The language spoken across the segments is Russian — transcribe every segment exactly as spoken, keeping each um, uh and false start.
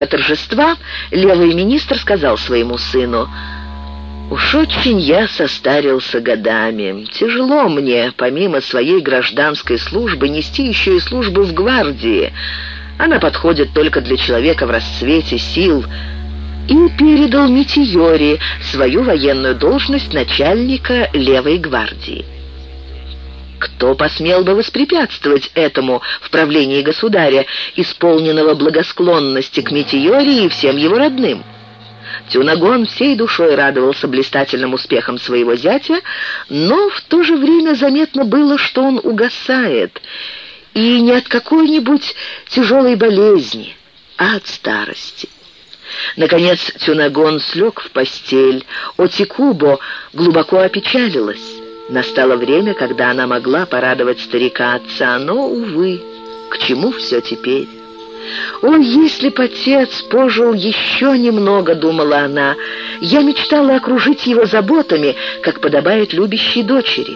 торжества левый министр сказал своему сыну: «Уж очень я состарился годами. Тяжело мне, помимо своей гражданской службы, нести еще и службу в гвардии. Она подходит только для человека в расцвете сил». И передал Митийоре свою военную должность начальника левой гвардии. Кто посмел бы воспрепятствовать этому в правлении государя, исполненного благосклонности к Митийоре и всем его родным? Тюнагон всей душой радовался блистательным успехам своего зятя, но в то же время заметно было, что он угасает, и не от какой-нибудь тяжелой болезни, а от старости. Наконец Тюнагон слег в постель. Отикубо глубоко опечалилась. Настало время, когда она могла порадовать старика отца, но, увы, к чему все теперь? «О, если б отец пожил еще немного», — думала она, — «я мечтала окружить его заботами, как подобает любящей дочери».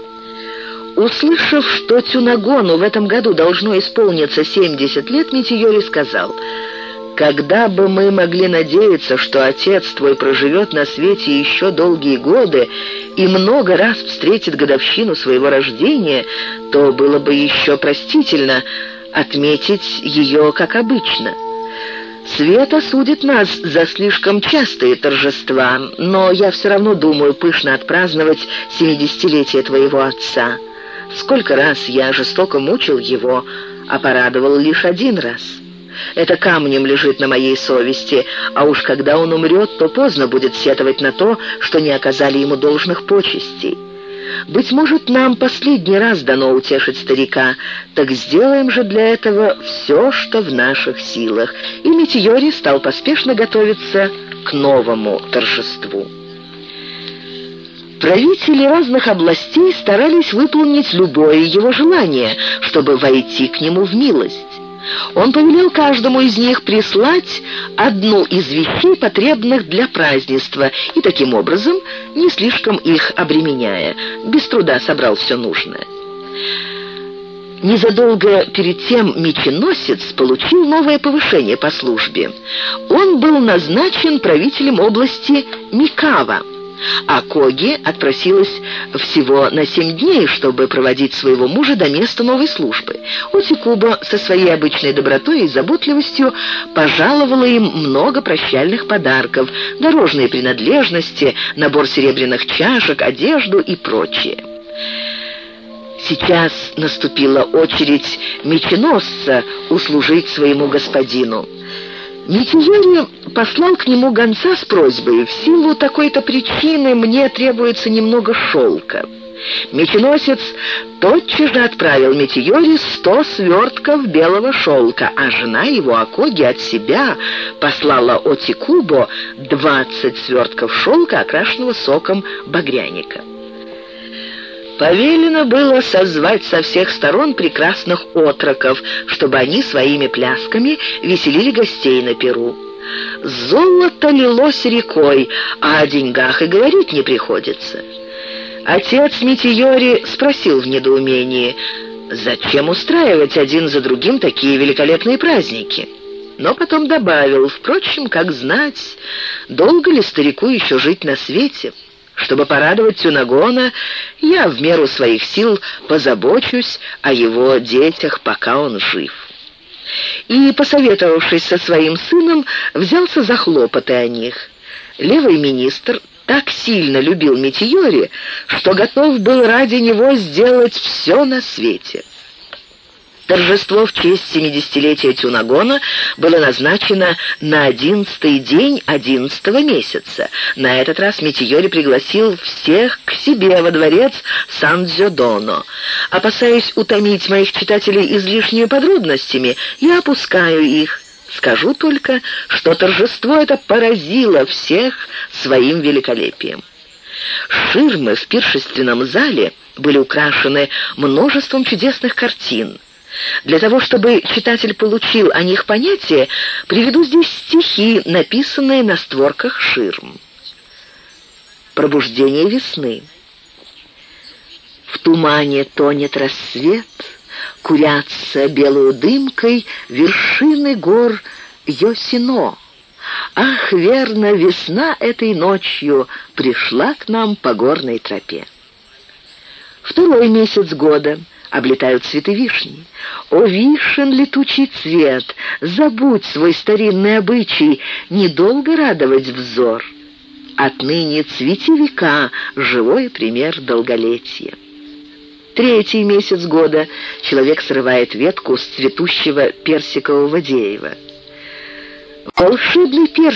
Услышав, что Тюнагону в этом году должно исполниться семьдесят лет, Митийори сказал: «Когда бы мы могли надеяться, что отец твой проживет на свете еще долгие годы и много раз встретит годовщину своего рождения, то было бы еще простительно отметить ее, как обычно. Свет осудит нас за слишком частые торжества, но я все равно думаю пышно отпраздновать семидесятилетие твоего отца. Сколько раз я жестоко мучил его, а порадовал лишь один раз. Это камнем лежит на моей совести, а уж когда он умрет, то поздно будет сетовать на то, что не оказали ему должных почестей. Быть может, нам последний раз дано утешить старика, так сделаем же для этого все, что в наших силах». И Митийори стал поспешно готовиться к новому торжеству. Правители разных областей старались выполнить любое его желание, чтобы войти к нему в милость. Он повелел каждому из них прислать одну из вещей, потребных для празднества, и таким образом, не слишком их обременяя, без труда собрал все нужное. Незадолго перед тем меченосец получил новое повышение по службе. Он был назначен правителем области Микава, а Коги отпросилась всего на семь дней, чтобы проводить своего мужа до места новой службы. Отикубо со своей обычной добротой и заботливостью пожаловала им много прощальных подарков, дорожные принадлежности, набор серебряных чашек, одежду и прочее. Сейчас наступила очередь меченосца услужить своему господину. Митийори послал к нему гонца с просьбой: «В силу такой-то причины мне требуется немного шелка». Меченосец тотчас же отправил Митийори сто свертков белого шелка, а жена его Акоги от себя послала Отикубо двадцать свертков шелка, окрашенного соком багряника. Повелено было созвать со всех сторон прекрасных отроков, чтобы они своими плясками веселили гостей на пиру. Золото лилось рекой, а о деньгах и говорить не приходится. Отец Митийори спросил в недоумении: «Зачем устраивать один за другим такие великолепные праздники?» Но потом добавил: «Впрочем, как знать, долго ли старику еще жить на свете? Чтобы порадовать Тюнагона, я в меру своих сил позабочусь о его детях, пока он жив». И, посоветовавшись со своим сыном, взялся за хлопоты о них. Левый министр так сильно любил Митийори, что готов был ради него сделать все на свете. Торжество в честь семидесятилетия Тюнагона было назначено на одиннадцатый день одиннадцатого месяца. На этот раз Митийори пригласил всех к себе во дворец Сан-Дзёдоно. Опасаясь утомить моих читателей излишними подробностями, я опускаю их. Скажу только, что торжество это поразило всех своим великолепием. Ширмы в пиршественном зале были украшены множеством чудесных картин. Для того, чтобы читатель получил о них понятие, приведу здесь стихи, написанные на створках ширм. Пробуждение весны. В тумане тонет рассвет, курятся белую дымкой вершины гор Йосино. Ах, верно, весна этой ночью пришла к нам по горной тропе. Второй месяц года. Облетают цветы вишни. О, вишен летучий цвет, забудь свой старинный обычай, недолго радовать взор. Отныне цвети века, живой пример долголетия. Третий месяц года. Человек срывает ветку с цветущего персикового дерева. Волшебный персик